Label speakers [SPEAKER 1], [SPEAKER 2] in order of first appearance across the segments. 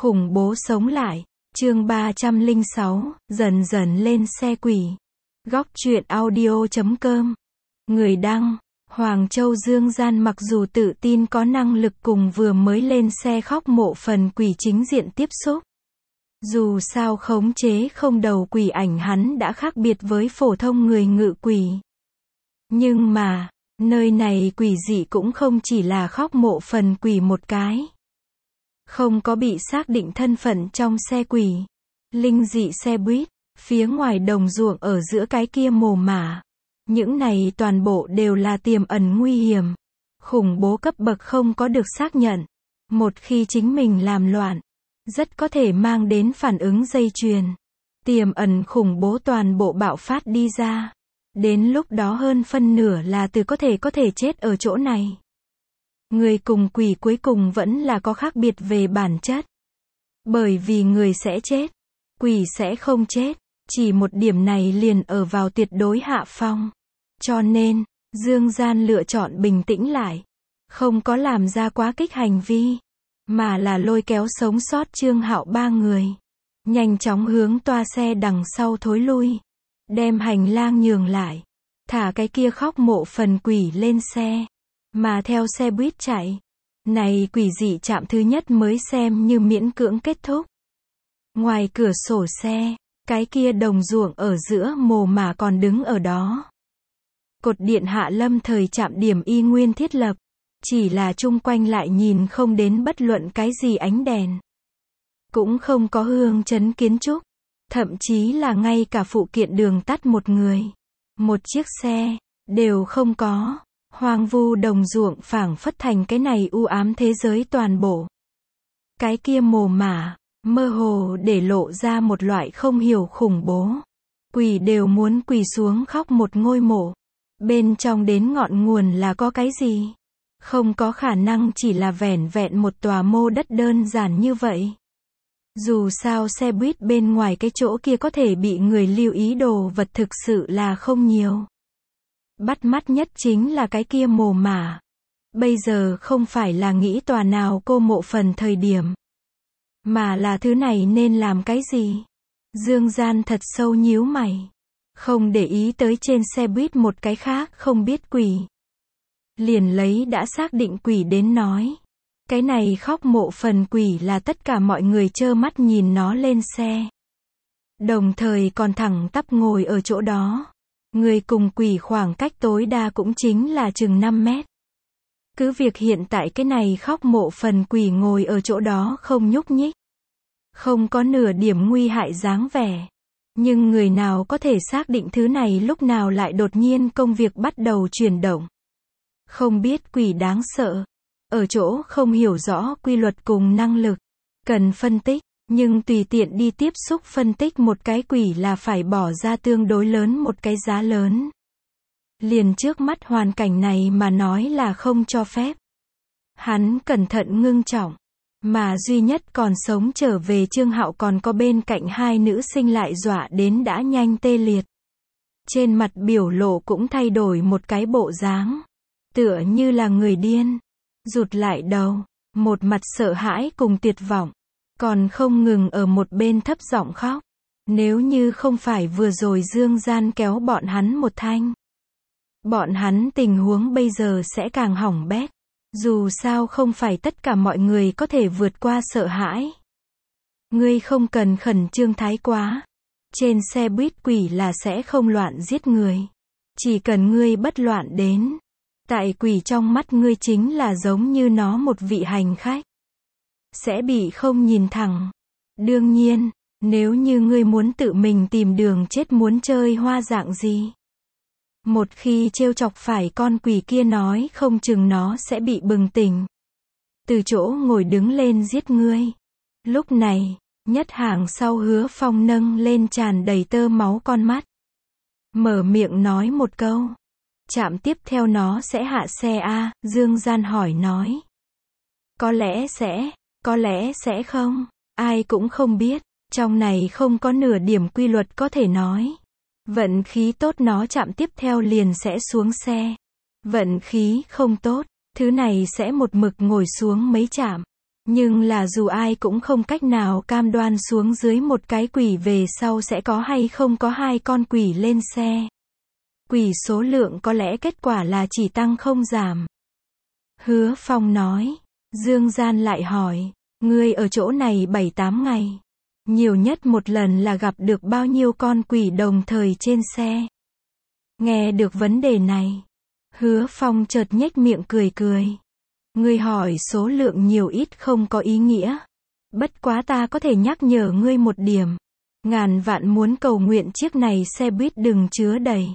[SPEAKER 1] Khủng bố sống lại. Chương 306, dần dần lên xe quỷ. Góc truyện audio.com. Người đăng, Hoàng Châu Dương Gian mặc dù tự tin có năng lực cùng vừa mới lên xe khóc mộ phần quỷ chính diện tiếp xúc. Dù sao khống chế không đầu quỷ ảnh hắn đã khác biệt với phổ thông người ngự quỷ. Nhưng mà, nơi này quỷ dị cũng không chỉ là khóc mộ phần quỷ một cái. Không có bị xác định thân phận trong xe quỷ. Linh dị xe buýt, phía ngoài đồng ruộng ở giữa cái kia mồ mả. Những này toàn bộ đều là tiềm ẩn nguy hiểm. Khủng bố cấp bậc không có được xác nhận. Một khi chính mình làm loạn, rất có thể mang đến phản ứng dây chuyền. Tiềm ẩn khủng bố toàn bộ bạo phát đi ra. Đến lúc đó hơn phân nửa là có thể chết ở chỗ này. Người cùng quỷ cuối cùng vẫn là có khác biệt về bản chất. Bởi vì người sẽ chết, quỷ sẽ không chết. Chỉ một điểm này liền ở vào tuyệt đối hạ phong. Cho nên, Dương Gian lựa chọn bình tĩnh lại. Không có làm ra quá kích hành vi. Mà là lôi kéo sống sót Trương Hạo ba người. Nhanh chóng hướng toa xe đằng sau thối lui. Đem hành lang nhường lại. Thả cái kia khóc mộ phần quỷ lên xe. Mà theo xe buýt chạy. Này quỷ dị chạm thứ nhất mới xem như miễn cưỡng kết thúc. Ngoài cửa sổ xe, cái kia đồng ruộng ở giữa mồ mả còn đứng ở đó. Cột điện hạ lâm thời chạm điểm y nguyên thiết lập. Chỉ là chung quanh lại nhìn không đến bất luận cái gì ánh đèn. Cũng không có hương chấn kiến trúc. Thậm chí là ngay cả phụ kiện đường tắt một người. Một chiếc xe, đều không có. Hoang vu đồng ruộng phảng phất thành cái này u ám thế giới toàn bộ. Cái kia mồ mả, mơ hồ để lộ ra một loại không hiểu khủng bố. Quỷ đều muốn quỳ xuống khóc một ngôi mộ. Bên trong đến ngọn nguồn là có cái gì? Không có khả năng chỉ là vẻn vẹn một tòa mô đất đơn giản như vậy. Dù sao xe buýt bên ngoài cái chỗ kia có thể bị người lưu ý đồ vật thực sự là không nhiều. Bắt mắt nhất chính là cái kia mồ mả. Bây giờ không phải là nghĩ tòa nào cô mộ phần thời điểm. Mà là thứ này nên làm cái gì? Dương Gian thật sâu nhíu mày. Không để ý tới trên xe buýt một cái khác không biết quỷ. Liền lấy đã xác định quỷ đến nói. Cái này khóc mộ phần quỷ là tất cả mọi người trơ mắt nhìn nó lên xe. Đồng thời còn thẳng tắp ngồi ở chỗ đó. Người cùng quỷ khoảng cách tối đa cũng chính là chừng 5 mét. Cứ việc hiện tại cái này khóc mộ phần quỷ ngồi ở chỗ đó không nhúc nhích. Không có nửa điểm nguy hại dáng vẻ. Nhưng người nào có thể xác định thứ này lúc nào lại đột nhiên công việc bắt đầu chuyển động. Không biết quỷ đáng sợ. Ở chỗ không hiểu rõ quy luật cùng năng lực. Cần phân tích. Nhưng tùy tiện đi tiếp xúc phân tích một cái quỷ là phải bỏ ra tương đối lớn một cái giá lớn. Liền trước mắt hoàn cảnh này mà nói là không cho phép. Hắn cẩn thận ngưng trọng. Mà duy nhất còn sống trở về Trương Hạo còn có bên cạnh hai nữ sinh lại dọa đến đã nhanh tê liệt. Trên mặt biểu lộ cũng thay đổi một cái bộ dáng. Tựa như là người điên. Rụt lại đầu. Một mặt sợ hãi cùng tuyệt vọng. Còn không ngừng ở một bên thấp giọng khóc. Nếu như không phải vừa rồi Dương Gian kéo bọn hắn một thanh. Bọn hắn tình huống bây giờ sẽ càng hỏng bét. Dù sao không phải tất cả mọi người có thể vượt qua sợ hãi. Ngươi không cần khẩn trương thái quá. Trên xe buýt quỷ là sẽ không loạn giết người. Chỉ cần ngươi bất loạn đến. Tại quỷ trong mắt ngươi chính là giống như nó một vị hành khách. Sẽ bị không nhìn thẳng. Đương nhiên, nếu như ngươi muốn tự mình tìm đường chết muốn chơi hoa dạng gì. Một khi trêu chọc phải con quỷ kia nói không chừng nó sẽ bị bừng tỉnh. Từ chỗ ngồi đứng lên giết ngươi. Lúc này, nhất hàng sau Hứa Phong nâng lên tràn đầy tơ máu con mắt. Mở miệng nói một câu. Trạm tiếp theo nó sẽ hạ xe a. Dương Gian hỏi nói. Có lẽ sẽ không. Ai cũng không biết. Trong này không có nửa điểm quy luật có thể nói. Vận khí tốt nó chạm tiếp theo liền sẽ xuống xe. Vận khí không tốt, thứ này sẽ một mực ngồi xuống mấy chạm. Nhưng là dù ai cũng không cách nào cam đoan xuống dưới một cái quỷ về sau sẽ có hay không có 2 con quỷ lên xe. Quỷ số lượng có lẽ kết quả là chỉ tăng không giảm. Hứa Phong nói. Dương Gian lại hỏi, ngươi ở chỗ này 7-8 ngày. Nhiều nhất một lần là gặp được bao nhiêu con quỷ đồng thời trên xe? Nghe được vấn đề này, Hứa Phong chợt nhếch miệng cười cười. Ngươi hỏi số lượng nhiều ít không có ý nghĩa. Bất quá ta có thể nhắc nhở ngươi một điểm. Ngàn vạn muốn cầu nguyện chiếc này xe buýt đừng chứa đầy.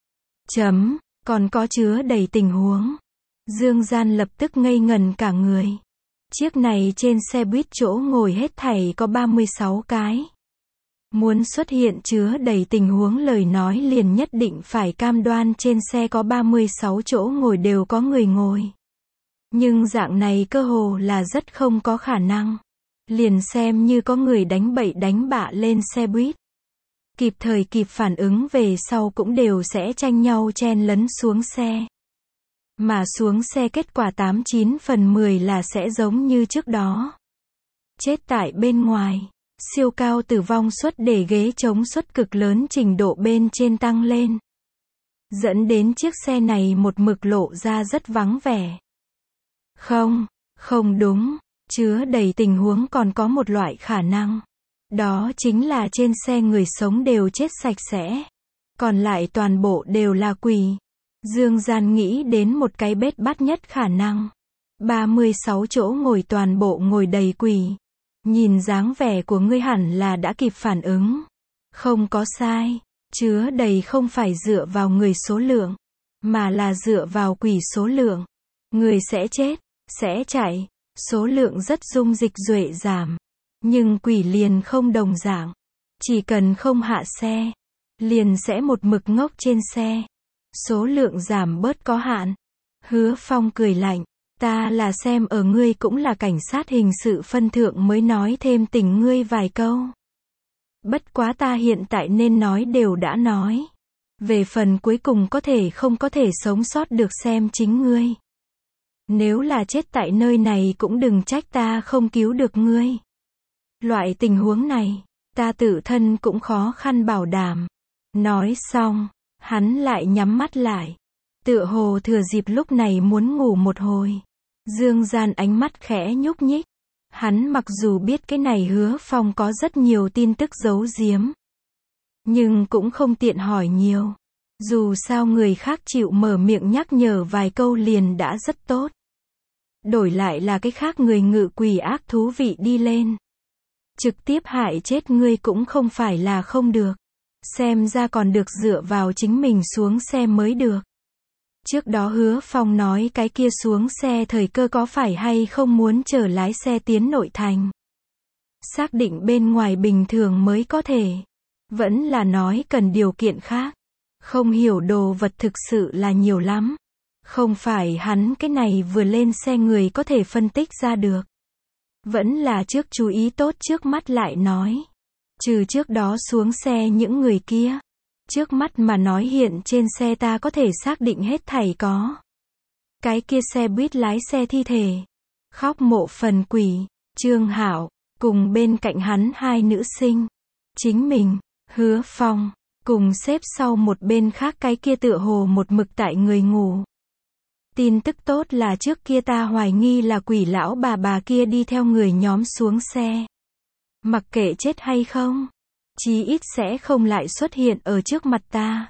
[SPEAKER 1] Còn có chứa đầy tình huống. Dương Gian lập tức ngây ngần cả người. Chiếc này trên xe buýt chỗ ngồi hết thảy có 36 cái. Muốn xuất hiện chứa đầy tình huống lời nói liền nhất định phải cam đoan trên xe có 36 chỗ ngồi đều có người ngồi. Nhưng dạng này cơ hồ là rất không có khả năng. Liền xem như có người đánh bậy đánh bạ lên xe buýt. Kịp thời kịp phản ứng về sau cũng đều sẽ tranh nhau chen lấn xuống xe. Mà xuống xe kết quả 89 phần 10 là sẽ giống như trước đó. Chết tại bên ngoài. Siêu cao tử vong suất để ghế chống suất cực lớn trình độ bên trên tăng lên. Dẫn đến chiếc xe này một mực lộ ra rất vắng vẻ. Không đúng. Chứa đầy tình huống còn có một loại khả năng. Đó chính là trên xe người sống đều chết sạch sẽ. Còn lại toàn bộ đều là quỷ. Dương Gian nghĩ đến một cái bết bát nhất khả năng. 36 chỗ ngồi toàn bộ ngồi đầy quỷ. Nhìn dáng vẻ của ngươi hẳn là đã kịp phản ứng. Không có sai. Chứa đầy không phải dựa vào người số lượng. Mà là dựa vào quỷ số lượng. Người sẽ chết, sẽ chạy. Số lượng rất dung dịch duệ giảm. Nhưng quỷ liền không đồng dạng. Chỉ cần không hạ xe. Liền sẽ một mực ngốc trên xe. Số lượng giảm bớt có hạn. Hứa Phong cười lạnh. Ta là xem ở ngươi cũng là cảnh sát hình sự phân thượng mới nói thêm tình ngươi vài câu. Bất quá ta hiện tại nên nói đều đã nói. Về phần cuối cùng có thể không có thể sống sót được xem chính ngươi. Nếu là chết tại nơi này cũng đừng trách ta không cứu được ngươi. Loại tình huống này, ta tự thân cũng khó khăn bảo đảm. Nói xong, hắn lại nhắm mắt lại. Tựa hồ thừa dịp lúc này muốn ngủ một hồi. Dương Gian ánh mắt khẽ nhúc nhích. Hắn mặc dù biết cái này Hứa Phong có rất nhiều tin tức giấu giếm. Nhưng cũng không tiện hỏi nhiều. Dù sao người khác chịu mở miệng nhắc nhở vài câu liền đã rất tốt. Đổi lại là cái khác người ngự quỷ ác thú vị đi lên. Trực tiếp hại chết ngươi cũng không phải là không được. Xem ra còn được dựa vào chính mình xuống xe mới được. Trước đó Hứa Phong nói cái kia xuống xe thời cơ có phải hay không muốn chở lái xe tiến nội thành. Xác định bên ngoài bình thường mới có thể. Vẫn là nói cần điều kiện khác. Không hiểu đồ vật thực sự là nhiều lắm. Không phải hắn cái này vừa lên xe người có thể phân tích ra được. Vẫn là trước chú ý tốt trước mắt lại nói. Trừ trước đó xuống xe những người kia. Trước mắt mà nói hiện trên xe ta có thể xác định hết thảy có. Cái kia xe buýt lái xe thi thể. Khóc mộ phần quỷ. Trương Hạo. Cùng bên cạnh hắn 2 nữ sinh. Chính mình. Hứa Phong. Cùng xếp sau một bên khác cái kia tựa hồ một mực tại người ngủ. Tin tức tốt là trước kia ta hoài nghi là quỷ lão bà kia đi theo người nhóm xuống xe. Mặc kệ chết hay không. Chí ít sẽ không lại xuất hiện ở trước mặt ta.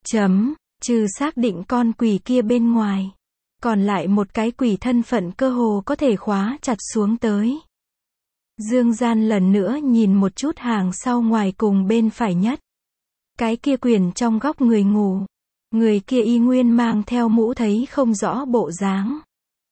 [SPEAKER 1] Trừ xác định con quỷ kia bên ngoài. Còn lại một cái quỷ thân phận cơ hồ có thể khóa chặt xuống tới. Dương Gian lần nữa nhìn một chút hàng sau ngoài cùng bên phải nhất. Cái kia quyền trong góc người ngủ. Người kia y nguyên mang theo mũ thấy không rõ bộ dáng.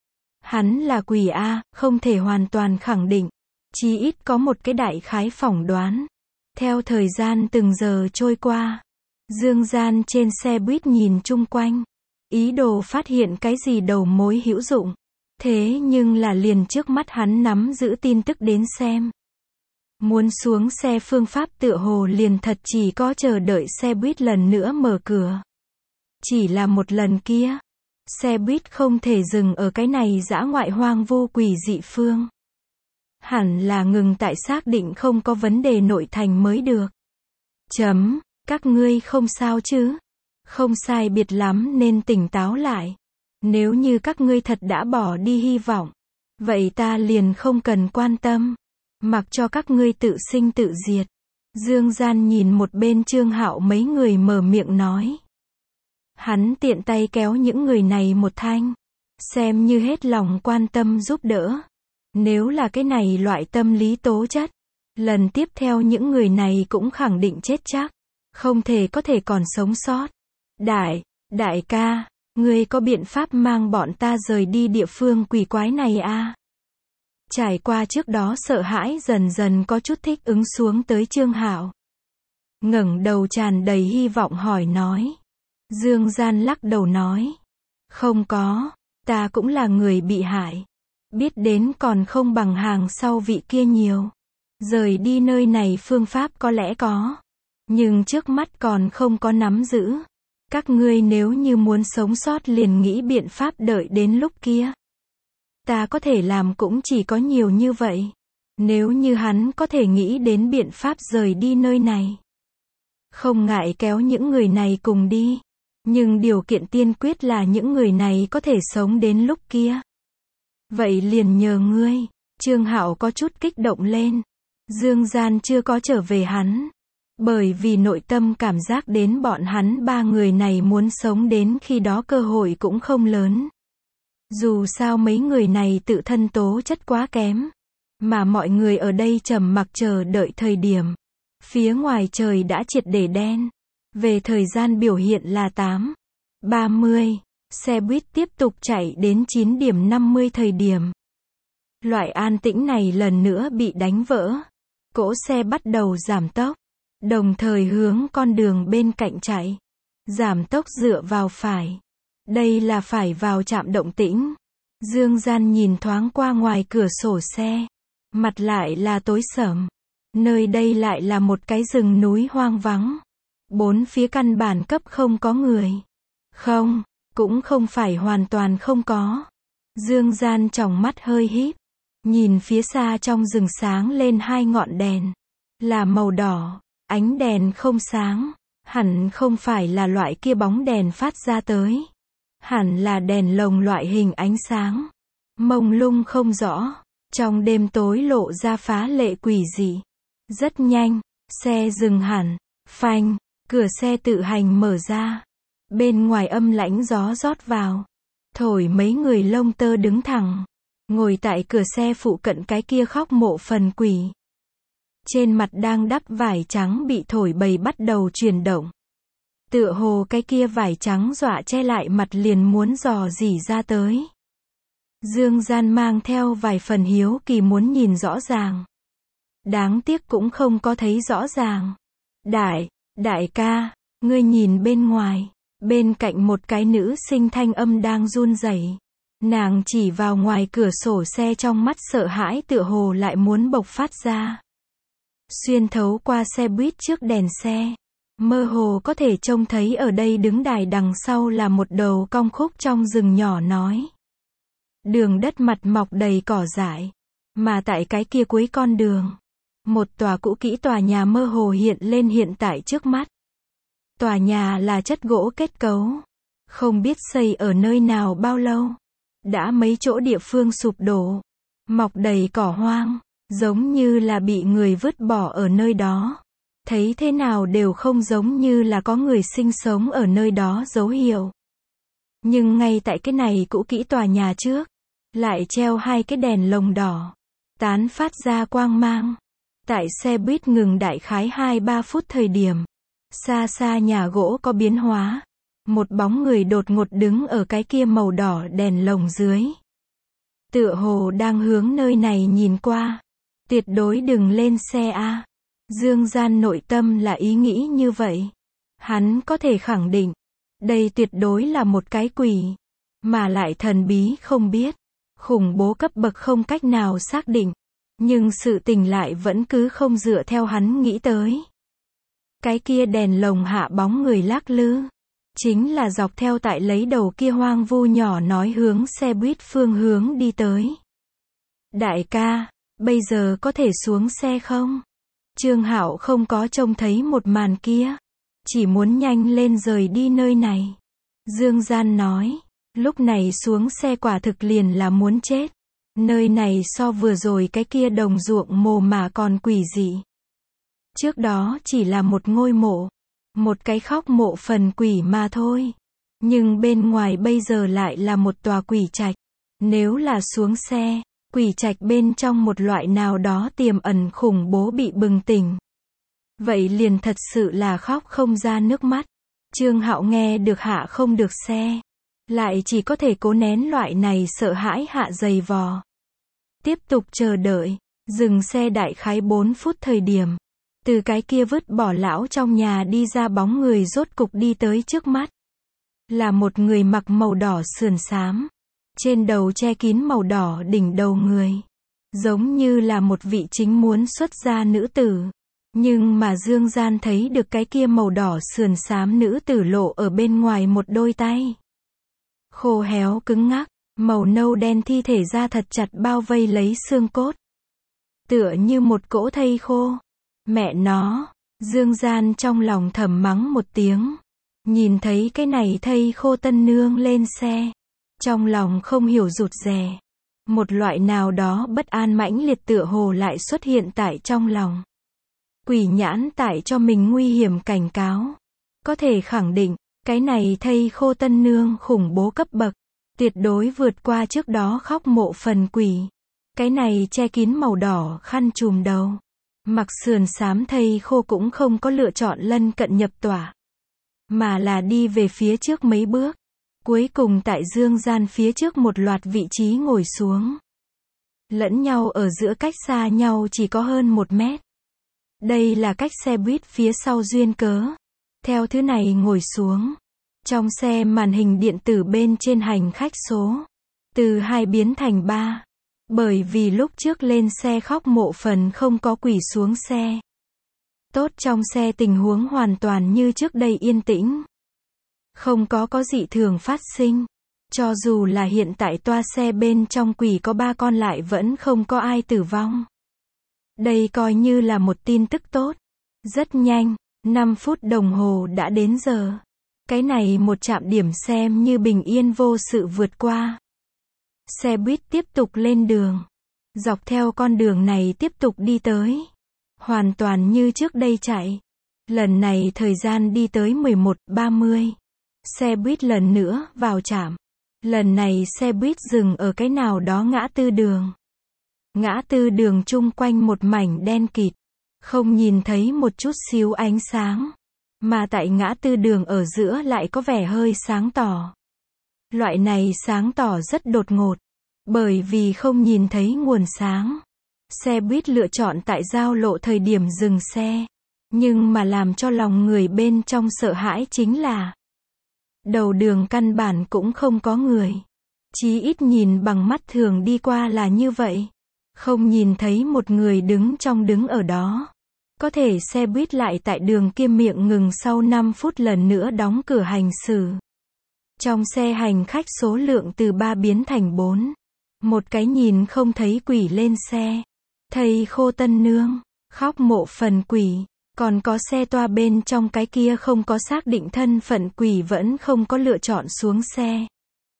[SPEAKER 1] Hắn là quỷ A, không thể hoàn toàn khẳng định. Chí ít có một cái đại khái phỏng đoán. Theo thời gian từng giờ trôi qua. Dương Gian trên xe buýt nhìn chung quanh. Ý đồ phát hiện cái gì đầu mối hữu dụng. Thế nhưng là liền trước mắt hắn nắm giữ tin tức đến xem. Muốn xuống xe phương pháp tựa hồ liền thật chỉ có chờ đợi xe buýt lần nữa mở cửa. Chỉ là một lần kia. Xe buýt không thể dừng ở cái này dã ngoại hoang vu quỷ dị phương. Hẳn là ngừng tại xác định không có vấn đề nội thành mới được. Các ngươi không sao chứ? Không sai biệt lắm nên tỉnh táo lại. Nếu như các ngươi thật đã bỏ đi hy vọng, vậy ta liền không cần quan tâm. Mặc cho các ngươi tự sinh tự diệt. Dương Gian nhìn một bên Trương Hạo mấy người mở miệng nói. Hắn tiện tay kéo những người này một thanh. Xem như hết lòng quan tâm giúp đỡ. Nếu là cái này loại tâm lý tố chất, lần tiếp theo những người này cũng khẳng định chết chắc. Không thể có thể còn sống sót. Đại ca, ngươi có biện pháp mang bọn ta rời đi địa phương quỷ quái này à? Trải qua trước đó sợ hãi dần dần có chút thích ứng xuống tới Trương Hạo. Ngẩng đầu tràn đầy hy vọng hỏi nói. Dương Gian lắc đầu nói. Không có, ta cũng là người bị hại. Biết đến còn không bằng hàng sau vị kia nhiều. Rời đi nơi này phương pháp có lẽ có. Nhưng trước mắt còn không có nắm giữ. Các ngươi nếu như muốn sống sót liền nghĩ biện pháp đợi đến lúc kia. Ta có thể làm cũng chỉ có nhiều như vậy. Nếu như hắn có thể nghĩ đến biện pháp rời đi nơi này. Không ngại kéo những người này cùng đi. Nhưng điều kiện tiên quyết là những người này có thể sống đến lúc kia. Vậy liền nhờ ngươi. Trương Hạo có chút kích động lên. Dương Gian chưa có trở về hắn. Bởi vì nội tâm cảm giác đến bọn hắn ba người này muốn sống đến khi đó cơ hội cũng không lớn. Dù sao mấy người này tự thân tố chất quá kém. Mà mọi người ở đây trầm mặc chờ đợi thời điểm. Phía ngoài trời đã triệt để đen. Về thời gian biểu hiện là 8:30. Xe buýt tiếp tục chạy đến 9:50 thời điểm. Loại an tĩnh này lần nữa bị đánh vỡ. Cỗ xe bắt đầu giảm tốc. Đồng thời hướng con đường bên cạnh chạy. Giảm tốc dựa vào phải. Đây là phải vào trạm Động Tĩnh. Dương Gian nhìn thoáng qua ngoài cửa sổ xe. Mặt lại là tối sầm. Nơi đây lại là một cái rừng núi hoang vắng. Bốn phía căn bản cấp không có người. Không, cũng không phải hoàn toàn không có. Dương Gian tròng mắt hơi híp. Nhìn phía xa trong rừng sáng lên hai ngọn đèn. Là màu đỏ. Ánh đèn không sáng. Hẳn không phải là loại kia bóng đèn phát ra tới. Hẳn là đèn lồng loại hình ánh sáng. Mông lung không rõ. Trong đêm tối lộ ra phá lệ quỷ dị. Rất nhanh. Xe dừng hẳn. Phanh. Cửa xe tự hành mở ra. Bên ngoài âm lãnh gió rót vào. Thổi mấy người lông tơ đứng thẳng. Ngồi tại cửa xe phụ cận cái kia khóc mộ phần quỷ. Trên mặt đang đắp vải trắng bị thổi bầy bắt đầu chuyển động. Tựa hồ cái kia vải trắng dọa che lại mặt liền muốn dò dỉ ra tới. Dương Gian mang theo vài phần hiếu kỳ muốn nhìn rõ ràng. Đáng tiếc cũng không có thấy rõ ràng. Đại ca, ngươi nhìn bên ngoài. Bên cạnh một cái nữ sinh thanh âm đang run rẩy. Nàng chỉ vào ngoài cửa sổ xe trong mắt sợ hãi tựa hồ lại muốn bộc phát ra. Xuyên thấu qua xe buýt trước đèn xe. Mơ hồ có thể trông thấy ở đây đứng đài đằng sau là một đầu cong khúc trong rừng nhỏ nói. Đường đất mặt mọc đầy cỏ dại. Mà tại cái kia cuối con đường. Một tòa cũ kỹ tòa nhà mơ hồ hiện lên hiện tại trước mắt. Tòa nhà là chất gỗ kết cấu. Không biết xây ở nơi nào bao lâu. Đã mấy chỗ địa phương sụp đổ. Mọc đầy cỏ hoang. Giống như là bị người vứt bỏ ở nơi đó. Thấy thế nào đều không giống như là có người sinh sống ở nơi đó dấu hiệu. Nhưng ngay tại cái này cũ kỹ tòa nhà trước. Lại treo hai cái đèn lồng đỏ. Tán phát ra quang mang. Tại xe buýt ngừng đại khái 2-3 phút thời điểm. Xa xa nhà gỗ có biến hóa. Một bóng người đột ngột đứng ở cái kia màu đỏ đèn lồng dưới. Tựa hồ đang hướng nơi này nhìn qua. Tuyệt đối đừng lên xe a. Dương Gian nội tâm là ý nghĩ như vậy. Hắn có thể khẳng định. Đây tuyệt đối là một cái quỷ. Mà lại thần bí không biết. Khủng bố cấp bậc không cách nào xác định. Nhưng sự tình lại vẫn cứ không dựa theo hắn nghĩ tới. Cái kia đèn lồng hạ bóng người lắc lư. Chính là dọc theo tại lấy đầu kia hoang vu nhỏ nói hướng xe buýt phương hướng đi tới. Đại ca, Bây giờ có thể xuống xe không? Trương Hạo không có trông thấy một màn kia. Chỉ muốn nhanh lên rời đi nơi này. Dương Gian nói. Lúc này xuống xe quả thực liền là muốn chết. Nơi này so vừa rồi cái kia đồng ruộng mồ mà còn quỷ dị. Trước đó chỉ là một ngôi mộ. Một cái khóc mộ phần quỷ mà thôi. Nhưng bên ngoài bây giờ lại là một tòa quỷ trạch. Nếu là xuống xe, quỷ trạch bên trong một loại nào đó tiềm ẩn khủng bố bị bừng tỉnh. Vậy liền thật sự là khóc không ra nước mắt. Trương Hạo nghe được hạ không được xe. Lại chỉ có thể cố nén loại này sợ hãi hạ dày vò. Tiếp tục chờ đợi. Dừng xe đại khái 4 phút thời điểm. Từ cái kia vứt bỏ lão trong nhà đi ra bóng người rốt cục đi tới trước mắt. Là một người mặc màu đỏ sườn xám. Trên đầu che kín màu đỏ đỉnh đầu người. Giống như là một vị chính muốn xuất gia nữ tử. Nhưng mà Dương Gian thấy được cái kia màu đỏ sườn xám nữ tử lộ ở bên ngoài một đôi tay. Khô héo cứng ngắc, màu nâu đen thi thể da thật chặt bao vây lấy xương cốt. Tựa như một cỗ thây khô. Mẹ nó, Dương Gian trong lòng thầm mắng một tiếng. Nhìn thấy cái này thây khô tân nương lên xe. Trong lòng không hiểu rụt rè. Một loại nào đó bất an mãnh liệt tựa hồ lại xuất hiện tại trong lòng. Quỷ nhãn tại cho mình nguy hiểm cảnh cáo. Có thể khẳng định, cái này thây khô tân nương khủng bố cấp bậc. Tuyệt đối vượt qua trước đó khóc mộ phần quỷ. Cái này che kín màu đỏ khăn trùm đầu. Mặc sườn xám thây khô cũng không có lựa chọn lân cận nhập tỏa. Mà là đi về phía trước mấy bước. Cuối cùng tại Dương Gian phía trước một loạt vị trí ngồi xuống. Lẫn nhau ở giữa cách xa nhau chỉ có hơn 1 mét. Đây là cách xe buýt phía sau duyên cớ. Theo thứ này ngồi xuống. Trong xe màn hình điện tử bên trên hành khách số. Từ 2 biến thành 3. Bởi vì lúc trước lên xe khóc mộ phần không có quỷ xuống xe. Tốt trong xe tình huống hoàn toàn như trước đây yên tĩnh. Không có dị thường phát sinh. Cho dù là hiện tại toa xe bên trong quỷ có 3 con lại vẫn không có ai tử vong. Đây coi như là một tin tức tốt. Rất nhanh, 5 phút đồng hồ đã đến giờ. Cái này một trạm điểm xem như bình yên vô sự vượt qua. Xe buýt tiếp tục lên đường. Dọc theo con đường này tiếp tục đi tới. Hoàn toàn như trước đây chạy. Lần này thời gian đi tới 11:30. Xe buýt lần nữa vào trạm. Lần này xe buýt dừng ở cái nào đó ngã tư đường. Ngã tư đường chung quanh một mảnh đen kịt. Không nhìn thấy một chút xíu ánh sáng. Mà tại ngã tư đường ở giữa lại có vẻ hơi sáng tỏ. Loại này sáng tỏ rất đột ngột. Bởi vì không nhìn thấy nguồn sáng. Xe buýt lựa chọn tại giao lộ thời điểm dừng xe. Nhưng mà làm cho lòng người bên trong sợ hãi chính là đầu đường căn bản cũng không có người. Chí ít nhìn bằng mắt thường đi qua là như vậy. Không nhìn thấy một người đứng ở đó. Có thể xe buýt lại tại đường kia miệng ngừng sau 5 phút lần nữa đóng cửa hành xử. Trong xe hành khách số lượng từ 3 biến thành 4. Một cái nhìn không thấy quỷ lên xe. Thầy khô tân nương, khóc mộ phần quỷ. Còn có xe toa bên trong cái kia không có xác định thân phận quỷ vẫn không có lựa chọn xuống xe.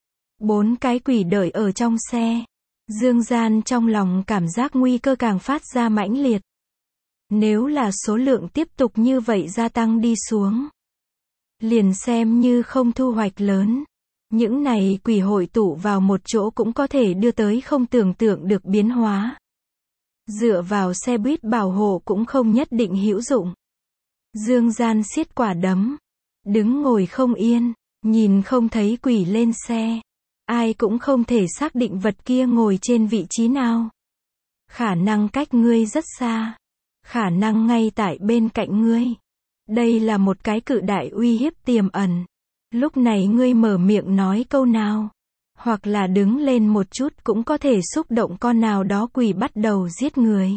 [SPEAKER 1] 4 cái quỷ đợi ở trong xe. Dương Gian trong lòng cảm giác nguy cơ càng phát ra mãnh liệt. Nếu là số lượng tiếp tục như vậy gia tăng đi xuống. Liền xem như không thu hoạch lớn. Những này quỷ hội tụ vào một chỗ cũng có thể đưa tới không tưởng tượng được biến hóa. Dựa vào xe buýt bảo hộ cũng không nhất định hữu dụng. Dương Gian siết quả đấm. Đứng ngồi không yên. Nhìn không thấy quỷ lên xe. Ai cũng không thể xác định vật kia ngồi trên vị trí nào. Khả năng cách ngươi rất xa. Khả năng ngay tại bên cạnh ngươi. Đây là một cái cự đại uy hiếp tiềm ẩn. Lúc này ngươi mở miệng nói câu nào. Hoặc là đứng lên một chút cũng có thể xúc động con nào đó quỷ bắt đầu giết người.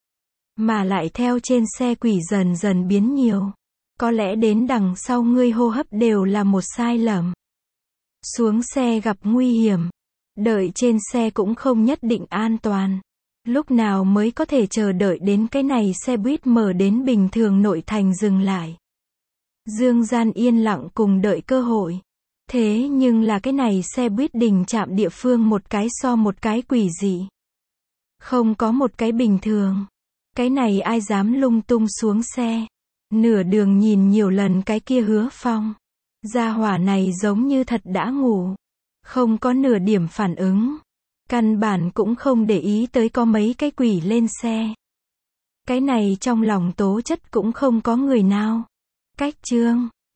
[SPEAKER 1] Mà lại theo trên xe quỷ dần dần biến nhiều. Có lẽ đến đằng sau ngươi hô hấp đều là một sai lầm. Xuống xe gặp nguy hiểm. Đợi trên xe cũng không nhất định an toàn. Lúc nào mới có thể chờ đợi đến cái này xe buýt mở đến Bình Thường nội thành dừng lại. Dương Gian yên lặng cùng đợi cơ hội. Thế nhưng là cái này xe buýt đình chạm địa phương một cái so một cái quỷ dị. Không có một cái bình thường. Cái này ai dám lung tung xuống xe. Nửa đường nhìn nhiều lần cái kia Hứa Phong. Gia hỏa này giống như thật đã ngủ. Không có nửa điểm phản ứng. Căn bản cũng không để ý tới có mấy cái quỷ lên xe. Cái này trong lòng tố chất cũng không có người nào. Cách chương